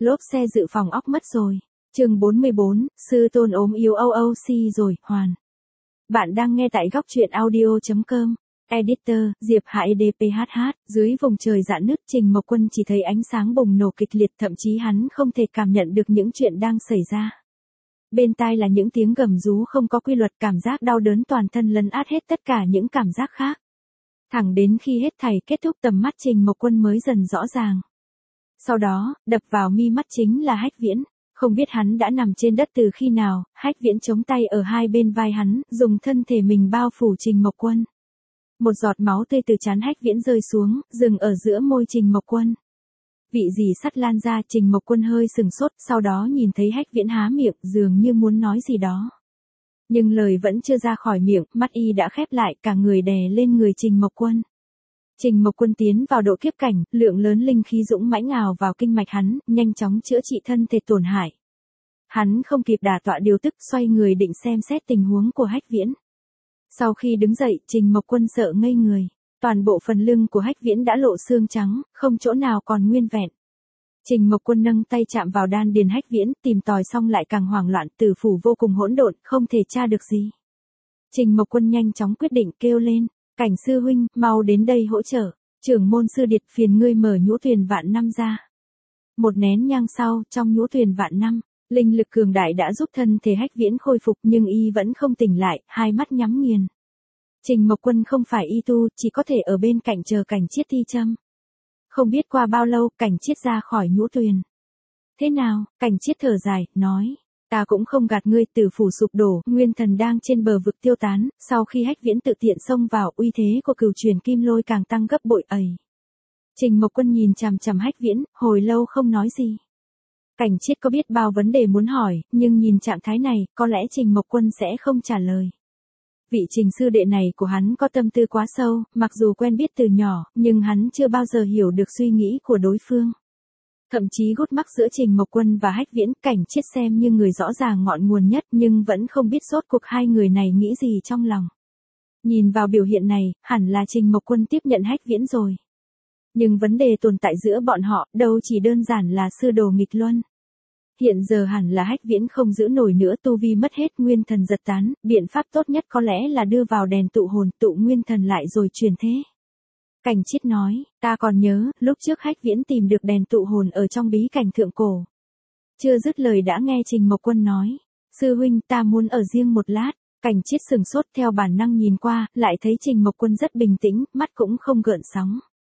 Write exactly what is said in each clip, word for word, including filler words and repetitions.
Lốp xe dự phòng óc mất rồi. Chương bốn mươi bốn, sư tôn ốm yếu o o xê rồi, hoàn. Bạn đang nghe tại góc truyện audio chấm com. Editor, Diệp Hạ đê pê hát hát, dưới vùng trời rạn nứt Trình Mộc Quân chỉ thấy ánh sáng bùng nổ kịch liệt, thậm chí hắn không thể cảm nhận được những chuyện đang xảy ra. Bên tai là những tiếng gầm rú không có quy luật, cảm giác đau đớn toàn thân lấn át hết tất cả những cảm giác khác. Thẳng đến khi hết thảy kết thúc tầm mắt Trình Mộc Quân mới dần rõ ràng. Sau đó, đập vào mi mắt chính là Hách Viễn. Không biết hắn đã nằm trên đất từ khi nào, Hách Viễn chống tay ở hai bên vai hắn, dùng thân thể mình bao phủ Trình Mộc Quân. Một giọt máu tươi từ trán Hách Viễn rơi xuống, dừng ở giữa môi Trình Mộc Quân. Vị gì sắt lan ra, Trình Mộc Quân hơi sừng sốt, sau đó nhìn thấy Hách Viễn há miệng, dường như muốn nói gì đó. Nhưng lời vẫn chưa ra khỏi miệng, mắt y đã khép lại, cả người đè lên người Trình Mộc Quân. Trình Mộc Quân tiến vào độ kiếp cảnh, lượng lớn linh khí dũng mãnh ào vào kinh mạch hắn, nhanh chóng chữa trị thân thể tổn hại. Hắn không kịp đả tọa điều tức, xoay người định xem xét tình huống của Hách Viễn. Sau khi đứng dậy, Trình Mộc Quân sợ ngây người. Toàn bộ phần lưng của Hách Viễn đã lộ xương trắng, không chỗ nào còn nguyên vẹn. Trình Mộc Quân nâng tay chạm vào đan điền Hách Viễn, tìm tòi xong lại càng hoảng loạn, tử phủ vô cùng hỗn độn, không thể tra được gì. Trình Mộc Quân nhanh chóng quyết định kêu lên, Cảnh sư huynh, mau đến đây hỗ trợ. Trưởng môn sư điệt phiền ngươi mở nhũ thuyền vạn năm ra. Một nén nhang sau, trong nhũ thuyền vạn năm, linh lực cường đại đã giúp thân thể Hách Viễn khôi phục, nhưng y vẫn không tỉnh lại, hai mắt nhắm nghiền. Trình Mộc Quân không phải y tu, chỉ có thể ở bên cạnh chờ Cảnh Chiết thi châm. Không biết qua bao lâu, Cảnh Chiết ra khỏi nhũ thuyền. Thế nào? Cảnh Chiết thở dài, nói. Ta cũng không gạt ngươi, tử phủ sụp đổ, nguyên thần đang trên bờ vực tiêu tán, sau khi Hách Viễn tự tiện xông vào, uy thế của cửu truyền kim lôi càng tăng gấp bội ầy. Trình Mộc Quân nhìn chằm chằm Hách Viễn, hồi lâu không nói gì. Cảnh Chiết có biết bao vấn đề muốn hỏi, nhưng nhìn trạng thái này, có lẽ Trình Mộc Quân sẽ không trả lời. Vị Trình sư đệ này của hắn có tâm tư quá sâu, mặc dù quen biết từ nhỏ, nhưng hắn chưa bao giờ hiểu được suy nghĩ của đối phương. Thậm chí gút mắc giữa Trình Mộc Quân và Hách Viễn, Cảnh Chiết xem như người rõ ràng ngọn nguồn nhất, nhưng vẫn không biết rốt cuộc hai người này nghĩ gì trong lòng. Nhìn vào biểu hiện này, hẳn là Trình Mộc Quân tiếp nhận Hách Viễn rồi. Nhưng vấn đề tồn tại giữa bọn họ, đâu chỉ đơn giản là sư đồ nghịch luân. Hiện giờ hẳn là Hách Viễn không giữ nổi nữa, tu vi mất hết, nguyên thần giật tán, biện pháp tốt nhất có lẽ là đưa vào đèn tụ hồn, tụ nguyên thần lại rồi truyền thế. Cảnh Chiết nói, ta còn nhớ, lúc trước Hách Viễn tìm được đèn tụ hồn ở trong bí cảnh thượng cổ. Chưa dứt lời đã nghe Trình Mộc Quân nói, sư huynh ta muốn ở riêng một lát. Cảnh Chiết sừng sốt, theo bản năng nhìn qua, lại thấy Trình Mộc Quân rất bình tĩnh, mắt cũng không gợn sóng.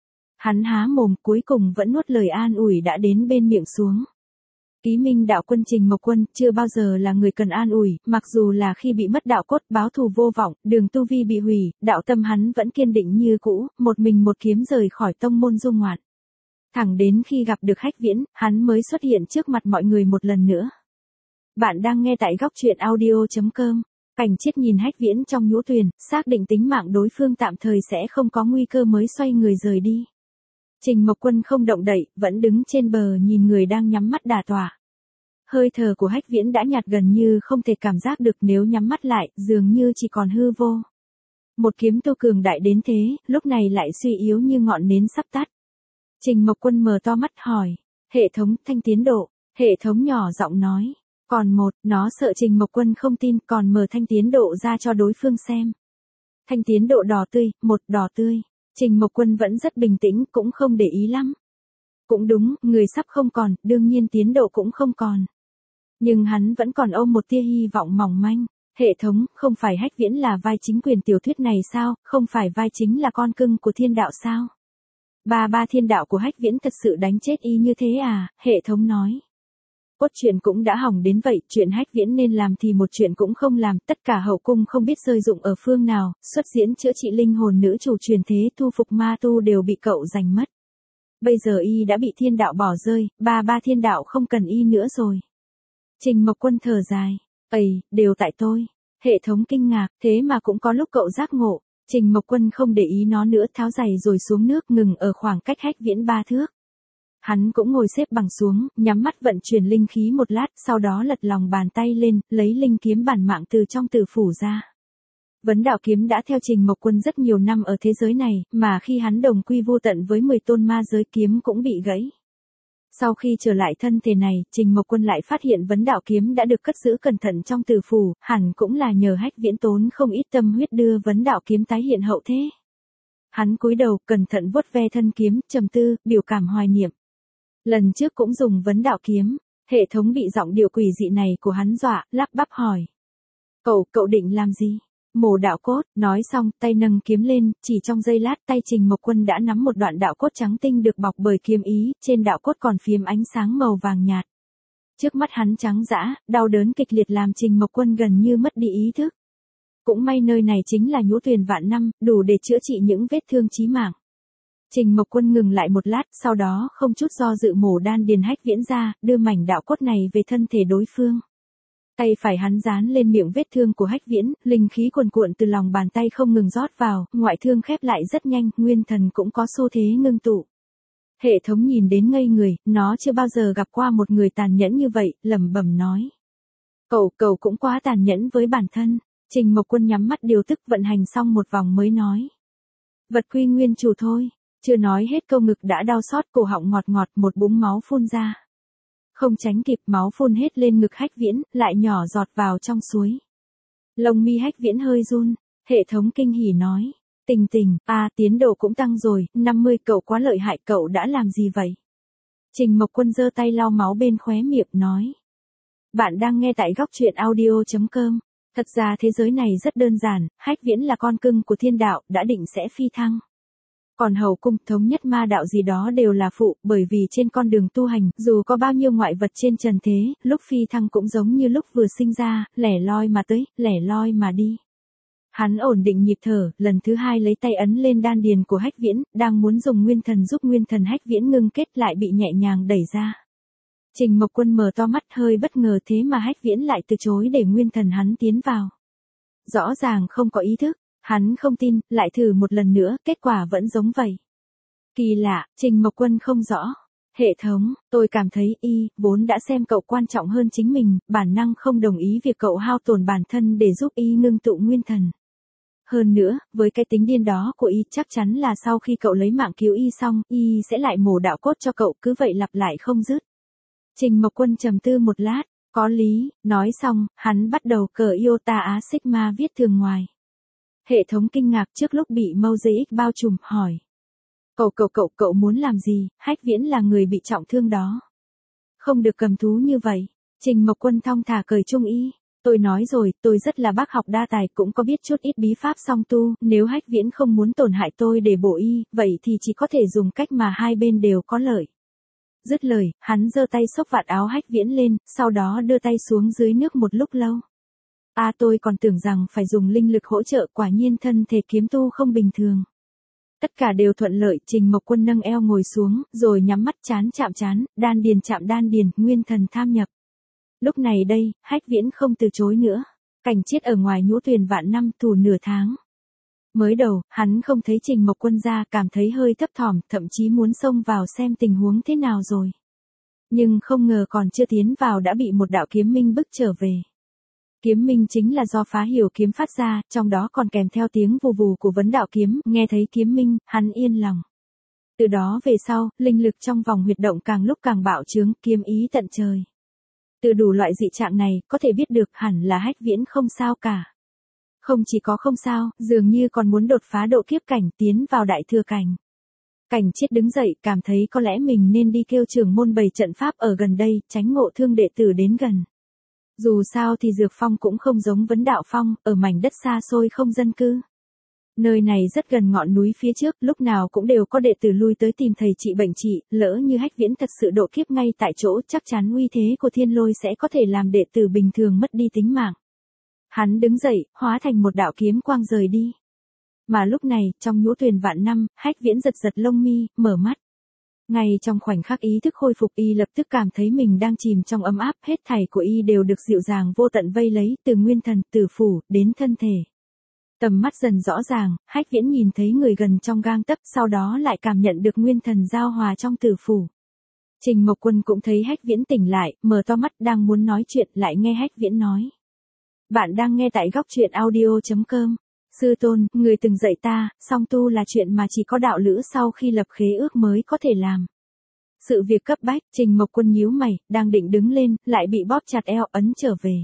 Hắn há mồm, cuối cùng vẫn nuốt lời an ủi đã đến bên miệng xuống. Ký Minh đạo quân Trình Mộc Quân chưa bao giờ là người cần an ủi, mặc dù là khi bị mất đạo cốt, báo thù vô vọng, đường tu vi bị hủy, đạo tâm hắn vẫn kiên định như cũ, một mình một kiếm rời khỏi tông môn du ngoạn. Thẳng đến khi gặp được Hách Viễn, hắn mới xuất hiện trước mặt mọi người một lần nữa. Bạn đang nghe tại góc truyện audio chấm com. Cảnh Chiết nhìn Hách Viễn trong nhũ thuyền, xác định tính mạng đối phương tạm thời sẽ không có nguy cơ mới xoay người rời đi. Trình Mộc Quân không động đậy, vẫn đứng trên bờ nhìn người đang nhắm mắt đả tọa. Hơi thở của Hách Viễn đã nhạt gần như không thể cảm giác được, nếu nhắm mắt lại, dường như chỉ còn hư vô. Một kiếm tu cường đại đến thế, lúc này lại suy yếu như ngọn nến sắp tắt. Trình Mộc Quân mở to mắt hỏi, hệ thống thanh tiến độ, hệ thống nhỏ giọng nói, còn một, nó sợ Trình Mộc Quân không tin, còn mở thanh tiến độ ra cho đối phương xem. Thanh tiến độ đỏ tươi, một đỏ tươi. Trình Mộc Quân vẫn rất bình tĩnh, cũng không để ý lắm. Cũng đúng, người sắp không còn, đương nhiên tiến độ cũng không còn. Nhưng hắn vẫn còn ôm một tia hy vọng mỏng manh. Hệ thống, không phải Hách Viễn là vai chính quyền tiểu thuyết này sao, không phải vai chính là con cưng của thiên đạo sao? Ba ba thiên đạo của Hách Viễn thật sự đánh chết y như thế à, hệ thống nói. Cốt truyện cũng đã hỏng đến vậy, chuyện Hách Viễn nên làm thì một chuyện cũng không làm, tất cả hậu cung không biết rơi dụng ở phương nào, xuất diễn chữa trị linh hồn nữ chủ truyền thế, thu phục ma tu đều bị cậu giành mất. Bây giờ y đã bị thiên đạo bỏ rơi, ba ba thiên đạo không cần y nữa rồi. Trình Mộc Quân thở dài, ầy, đều tại tôi. Hệ thống kinh ngạc, thế mà cũng có lúc cậu giác ngộ. Trình Mộc Quân không để ý nó nữa, tháo giày rồi xuống nước, ngừng ở khoảng cách Hách Viễn ba thước. Hắn cũng ngồi xếp bằng xuống, nhắm mắt vận chuyển linh khí một lát, sau đó lật lòng bàn tay lên, lấy linh kiếm bản mạng từ trong tử phủ ra. Vấn đạo kiếm đã theo Trình Mộc Quân rất nhiều năm ở thế giới này, mà khi hắn đồng quy vô tận với mười tôn ma giới, kiếm cũng bị gãy. Sau khi trở lại thân thể này, Trình Mộc Quân lại phát hiện vấn đạo kiếm đã được cất giữ cẩn thận trong tử phủ, hẳn cũng là nhờ Hách Viễn tốn không ít tâm huyết đưa vấn đạo kiếm tái hiện hậu thế. Hắn cúi đầu, cẩn thận vuốt ve thân kiếm, trầm tư, biểu cảm hoài niệm. Lần trước cũng dùng vấn đạo kiếm, hệ thống bị giọng điệu quỷ dị này của hắn dọa, lắp bắp hỏi. Cậu, cậu định làm gì? Mổ đạo cốt, nói xong, tay nâng kiếm lên, chỉ trong giây lát tay Trình Mộc Quân đã nắm một đoạn đạo cốt trắng tinh được bọc bởi kiếm ý, trên đạo cốt còn phiếm ánh sáng màu vàng nhạt. Trước mắt hắn trắng dã, đau đớn kịch liệt làm Trình Mộc Quân gần như mất đi ý thức. Cũng may nơi này chính là nhũ tuyền vạn năm, đủ để chữa trị những vết thương chí mạng. Trình Mộc Quân ngừng lại một lát, sau đó không chút do dự mổ đan điền Hách Viễn ra, đưa mảnh đạo cốt này về thân thể đối phương. Tay phải hắn dán lên miệng vết thương của Hách Viễn, linh khí cuồn cuộn từ lòng bàn tay không ngừng rót vào, ngoại thương khép lại rất nhanh, nguyên thần cũng có xu thế ngưng tụ. Hệ thống nhìn đến ngây người, nó chưa bao giờ gặp qua một người tàn nhẫn như vậy, lẩm bẩm nói. Cậu, cậu cũng quá tàn nhẫn với bản thân. Trình Mộc Quân nhắm mắt điều tức vận hành xong một vòng mới nói. Vật quy nguyên chủ thôi, chưa nói hết câu ngực đã đau xót, cổ họng ngọt ngọt, một búng máu phun ra. Không tránh kịp, máu phun hết lên ngực Hách Viễn, lại nhỏ giọt vào trong suối. Lông mi Hách Viễn hơi run, hệ thống kinh hỉ nói. Tình tình, à tiến độ cũng tăng rồi, năm mươi, cậu quá lợi hại, cậu đã làm gì vậy? Trình Mộc Quân giơ tay lau máu bên khóe miệng nói. Bạn đang nghe tại góc truyện audio chấm com. Thật ra thế giới này rất đơn giản, Hách Viễn là con cưng của thiên đạo, đã định sẽ phi thăng. Còn hầu cung, thống nhất ma đạo gì đó đều là phụ, bởi vì trên con đường tu hành, dù có bao nhiêu ngoại vật trên trần thế, lúc phi thăng cũng giống như lúc vừa sinh ra, lẻ loi mà tới, lẻ loi mà đi. Hắn ổn định nhịp thở, lần thứ hai lấy tay ấn lên đan điền của Hách Viễn, đang muốn dùng nguyên thần giúp nguyên thần Hách Viễn ngưng kết lại bị nhẹ nhàng đẩy ra. Trình Mộc Quân mở to mắt hơi bất ngờ thế mà Hách Viễn lại từ chối để nguyên thần hắn tiến vào. Rõ ràng không có ý thức, hắn không tin, lại thử một lần nữa, kết quả vẫn giống vậy. Kỳ lạ, Trình Mộc Quân không rõ. Hệ thống, tôi cảm thấy y, vốn đã xem cậu quan trọng hơn chính mình, bản năng không đồng ý việc cậu hao tổn bản thân để giúp y ngưng tụ nguyên thần. Hơn nữa, với cái tính điên đó của y chắc chắn là sau khi cậu lấy mạng cứu y xong, y sẽ lại mổ đạo cốt cho cậu, cứ vậy lặp lại không dứt. Trình Mộc Quân trầm tư một lát, có lý, nói xong, hắn bắt đầu cờ Iota Á Sigma viết thường ngoài. Hệ thống kinh ngạc trước lúc bị Mosaic bao trùm, hỏi. Cậu cậu cậu cậu muốn làm gì, Hách Viễn là người bị trọng thương đó. Không được cầm thú như vậy. Trình Mộc Quân thong thả cởi trung y. Tôi nói rồi, tôi rất là bác học đa tài, cũng có biết chút ít bí pháp song tu, nếu Hách Viễn không muốn tổn hại tôi để bổ y, vậy thì chỉ có thể dùng cách mà hai bên đều có lợi. Dứt lời, hắn giơ tay xốc vạt áo Hách Viễn lên, sau đó đưa tay xuống dưới nước một lúc lâu. À tôi còn tưởng rằng phải dùng linh lực hỗ trợ, quả nhiên thân thể kiếm tu không bình thường. Tất cả đều thuận lợi, Trình Mộc Quân nâng eo ngồi xuống, rồi nhắm mắt chán chạm chán, đan điền chạm đan điền, nguyên thần tham nhập. Lúc này đây, Hách Viễn không từ chối nữa. Cảnh chết ở ngoài nhũ tuyền vạn năm, tù nửa tháng. Mới đầu, hắn không thấy Trình Mộc Quân ra, cảm thấy hơi thấp thỏm, thậm chí muốn xông vào xem tình huống thế nào rồi. Nhưng không ngờ còn chưa tiến vào đã bị một đạo kiếm minh bức trở về. Kiếm minh chính là do Phá Hiểu kiếm phát ra, trong đó còn kèm theo tiếng vù vù của vấn đạo kiếm, nghe thấy kiếm minh, hắn yên lòng. Từ đó về sau, linh lực trong vòng huyệt động càng lúc càng bạo trướng, kiếm ý tận trời. Từ đủ loại dị trạng này, có thể biết được hẳn là Hách Viễn không sao cả. Không chỉ có không sao, dường như còn muốn đột phá độ kiếp cảnh, tiến vào đại thừa cảnh. Cảnh chết đứng dậy, cảm thấy có lẽ mình nên đi kêu trưởng môn bày trận pháp ở gần đây, tránh ngộ thương đệ tử đến gần. Dù sao thì Dược Phong cũng không giống Vấn Đạo Phong, ở mảnh đất xa xôi không dân cư. Nơi này rất gần ngọn núi phía trước, lúc nào cũng đều có đệ tử lui tới tìm thầy trị bệnh trị, lỡ như Hách Viễn thật sự độ kiếp ngay tại chỗ, chắc chắn uy thế của Thiên Lôi sẽ có thể làm đệ tử bình thường mất đi tính mạng. Hắn đứng dậy, hóa thành một đạo kiếm quang rời đi. Mà lúc này, trong nhũ tuyền vạn năm, Hách Viễn giật giật lông mi, mở mắt. Ngay trong khoảnh khắc ý thức khôi phục, y lập tức cảm thấy mình đang chìm trong ấm áp, hết thảy của y đều được dịu dàng vô tận vây lấy, từ nguyên thần, tử phủ, đến thân thể. Tầm mắt dần rõ ràng, Hách Viễn nhìn thấy người gần trong gang tấc, sau đó lại cảm nhận được nguyên thần giao hòa trong tử phủ. Trình Mộc Quân cũng thấy Hách Viễn tỉnh lại, mở to mắt đang muốn nói chuyện, lại nghe Hách Viễn nói. Bạn đang nghe tại góc truyện audio chấm com. Sư tôn, người từng dạy ta, song tu là chuyện mà chỉ có đạo lữ sau khi lập khế ước mới có thể làm. Sự việc cấp bách, Trình Mộc Quân nhíu mày, đang định đứng lên, lại bị bóp chặt eo ấn trở về.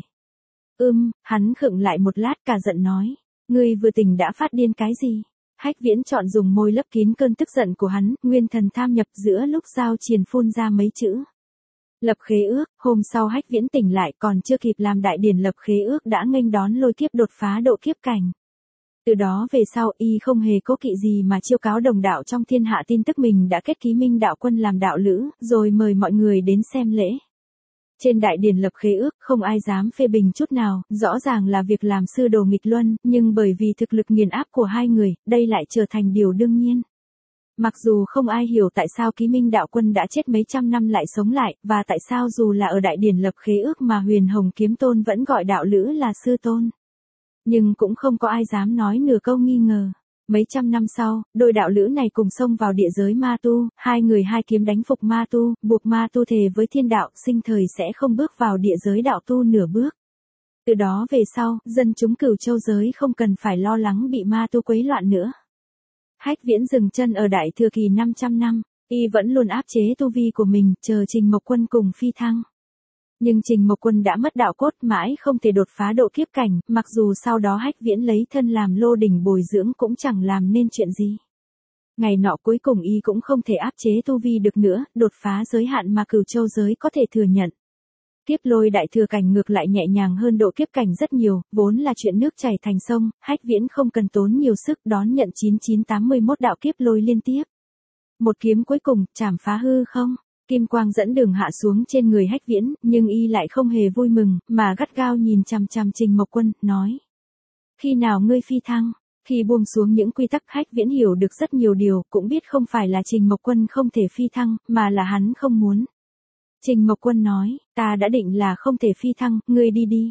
Ưm, hắn khựng lại một lát cả giận nói. Ngươi vừa tỉnh đã phát điên cái gì? Hách Viễn chọn dùng môi lấp kín cơn tức giận của hắn, nguyên thần tham nhập giữa lúc giao triền phun ra mấy chữ. Lập khế ước, hôm sau Hách Viễn tỉnh lại còn chưa kịp làm đại điển lập khế ước đã nghênh đón lôi kiếp đột phá độ kiếp cảnh. Từ đó về sau y không hề cố kỵ gì mà chiêu cáo đồng đạo trong thiên hạ tin tức mình đã kết ký Minh đạo quân làm đạo lữ, rồi mời mọi người đến xem lễ. Trên đại điển lập khế ước không ai dám phê bình chút nào, rõ ràng là việc làm sư đồ nghịch luân, nhưng bởi vì thực lực nghiền áp của hai người, đây lại trở thành điều đương nhiên. Mặc dù không ai hiểu tại sao ký Minh đạo quân đã chết mấy trăm năm lại sống lại, và tại sao dù là ở đại điển lập khế ước mà Huyền Hồng Kiếm Tôn vẫn gọi đạo lữ là sư tôn. Nhưng cũng không có ai dám nói nửa câu nghi ngờ. Mấy trăm năm sau, đôi đạo lữ này cùng xông vào địa giới ma tu, hai người hai kiếm đánh phục ma tu, buộc ma tu thề với thiên đạo, sinh thời sẽ không bước vào địa giới đạo tu nửa bước. Từ đó về sau, dân chúng Cửu Châu giới không cần phải lo lắng bị ma tu quấy loạn nữa. Hách Viễn dừng chân ở đại thừa kỳ năm trăm năm, y vẫn luôn áp chế tu vi của mình, chờ Trình Mộc Quân cùng phi thăng. Nhưng Trình Mộc Quân đã mất đạo cốt mãi không thể đột phá độ kiếp cảnh, mặc dù sau đó Hách Viễn lấy thân làm lô đỉnh bồi dưỡng cũng chẳng làm nên chuyện gì. Ngày nọ cuối cùng y cũng không thể áp chế tu vi được nữa, đột phá giới hạn mà Cửu Châu giới có thể thừa nhận. Kiếp lôi đại thừa cảnh ngược lại nhẹ nhàng hơn độ kiếp cảnh rất nhiều, vốn là chuyện nước chảy thành sông, Hách Viễn không cần tốn nhiều sức đón nhận chín chín tám mươi mốt đạo kiếp lôi liên tiếp. Một kiếm cuối cùng, chảm phá hư không? Kim quang dẫn đường hạ xuống trên người Hách Viễn, nhưng y lại không hề vui mừng, mà gắt gao nhìn chằm chằm Trình Mộc Quân, nói. Khi nào ngươi phi thăng? Khi buông xuống những quy tắc Hách Viễn hiểu được rất nhiều điều, cũng biết không phải là Trình Mộc Quân không thể phi thăng, mà là hắn không muốn. Trình Mộc Quân nói, ta đã định là không thể phi thăng, ngươi đi đi.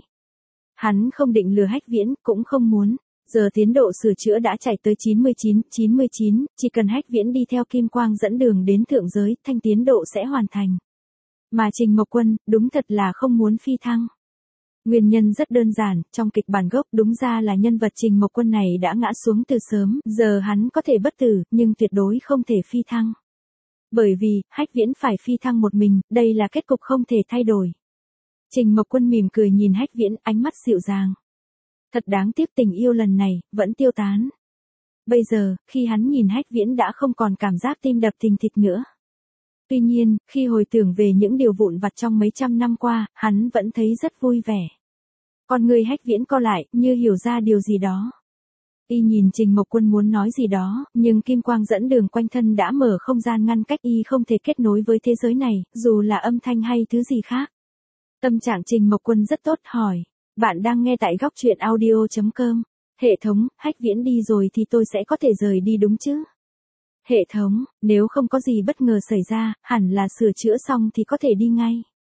Hắn không định lừa Hách Viễn, cũng không muốn. Giờ tiến độ sửa chữa đã chạy tới chín mươi chín, chín mươi chín, chỉ cần Hách Viễn đi theo kim quang dẫn đường đến thượng giới, thanh tiến độ sẽ hoàn thành. Mà Trình Mộc Quân, đúng thật là không muốn phi thăng. Nguyên nhân rất đơn giản, trong kịch bản gốc đúng ra là nhân vật Trình Mộc Quân này đã ngã xuống từ sớm, giờ hắn có thể bất tử, nhưng tuyệt đối không thể phi thăng. Bởi vì, Hách Viễn phải phi thăng một mình, đây là kết cục không thể thay đổi. Trình Mộc Quân mỉm cười nhìn Hách Viễn, ánh mắt dịu dàng. Thật đáng tiếc tình yêu lần này, vẫn tiêu tán. Bây giờ, khi hắn nhìn Hách Viễn đã không còn cảm giác tim đập thình thịch nữa. Tuy nhiên, khi hồi tưởng về những điều vụn vặt trong mấy trăm năm qua, hắn vẫn thấy rất vui vẻ. Con người Hách Viễn co lại, như hiểu ra điều gì đó. Y nhìn Trình Mộc Quân muốn nói gì đó, nhưng kim quang dẫn đường quanh thân đã mở không gian ngăn cách y không thể kết nối với thế giới này, dù là âm thanh hay thứ gì khác. Tâm trạng Trình Mộc Quân rất tốt, hỏi. Bạn đang nghe tại góc truyện audio chấm com. Hệ thống, Hách Viễn đi rồi thì tôi sẽ có thể rời đi đúng chứ? Hệ thống, nếu không có gì bất ngờ xảy ra, hẳn là sửa chữa xong thì có thể đi ngay.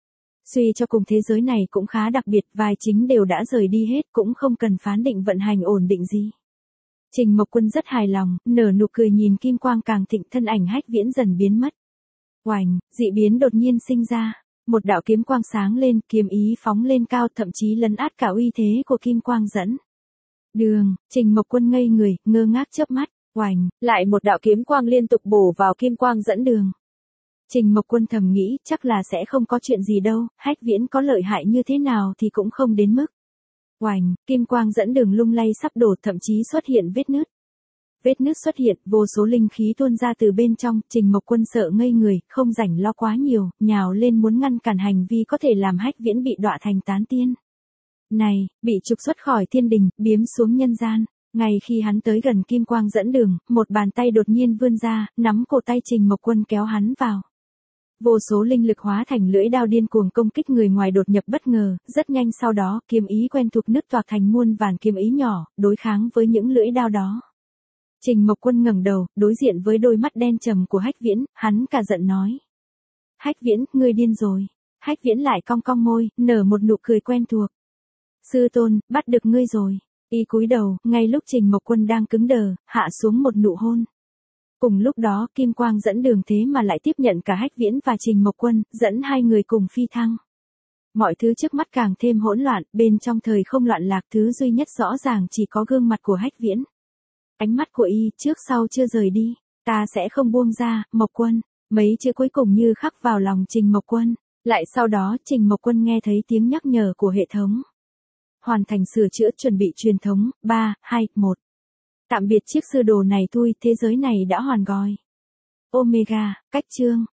Suy cho cùng thế giới này cũng khá đặc biệt, vai chính đều đã rời đi hết, cũng không cần phán định vận hành ổn định gì. Trình Mộc Quân rất hài lòng, nở nụ cười nhìn kim quang càng thịnh, thân ảnh Hách Viễn dần biến mất. Oành, dị biến đột nhiên sinh ra. Một đạo kiếm quang sáng lên, kiếm ý phóng lên cao, thậm chí lấn át cả uy thế của kim quang dẫn đường. Trình Mộc Quân ngây người, ngơ ngác chớp mắt. Oành, lại một đạo kiếm quang liên tục bổ vào kim quang dẫn đường. Trình Mộc Quân thầm nghĩ, chắc là sẽ không có chuyện gì đâu, Hách Viễn có lợi hại như thế nào thì cũng không đến mức. Oành, kim quang dẫn đường lung lay sắp đổ, thậm chí xuất hiện vết nứt. Vết nứt xuất hiện, vô số linh khí tuôn ra từ bên trong, Trình Mộc Quân sợ ngây người, không rảnh lo quá nhiều, nhào lên muốn ngăn cản hành vi có thể làm Hách Viễn bị đọa thành tán tiên. Này, bị trục xuất khỏi thiên đình, biếm xuống nhân gian. Ngay khi hắn tới gần kim quang dẫn đường, một bàn tay đột nhiên vươn ra, nắm cổ tay Trình Mộc Quân kéo hắn vào. Vô số linh lực hóa thành lưỡi đao điên cuồng công kích người ngoài đột nhập bất ngờ, rất nhanh sau đó, kiếm ý quen thuộc nứt toạc thành muôn vàn kiếm ý nhỏ, đối kháng với những lưỡi đao đó. Trình Mộc Quân ngẩng đầu, đối diện với đôi mắt đen trầm của Hách Viễn, hắn cả giận nói. Hách Viễn, ngươi điên rồi. Hách Viễn lại cong cong môi, nở một nụ cười quen thuộc. Sư tôn, bắt được ngươi rồi. Y cúi đầu, ngay lúc Trình Mộc Quân đang cứng đờ, hạ xuống một nụ hôn. Cùng lúc đó, kim quang dẫn đường thế mà lại tiếp nhận cả Hách Viễn và Trình Mộc Quân, dẫn hai người cùng phi thăng. Mọi thứ trước mắt càng thêm hỗn loạn, bên trong thời không loạn lạc, thứ duy nhất rõ ràng chỉ có gương mặt của Hách Viễn. Ánh mắt của y trước sau chưa rời đi, ta sẽ không buông ra, Mộc Quân. Mấy chữ cuối cùng như khắc vào lòng Trình Mộc Quân. Lại sau đó Trình Mộc Quân nghe thấy tiếng nhắc nhở của hệ thống. Hoàn thành sửa chữa chuẩn bị truyền thống, ba, hai, một. Tạm biệt chiếc sư đồ này thui, thế giới này đã hoàn gọi. Omega, cách chương.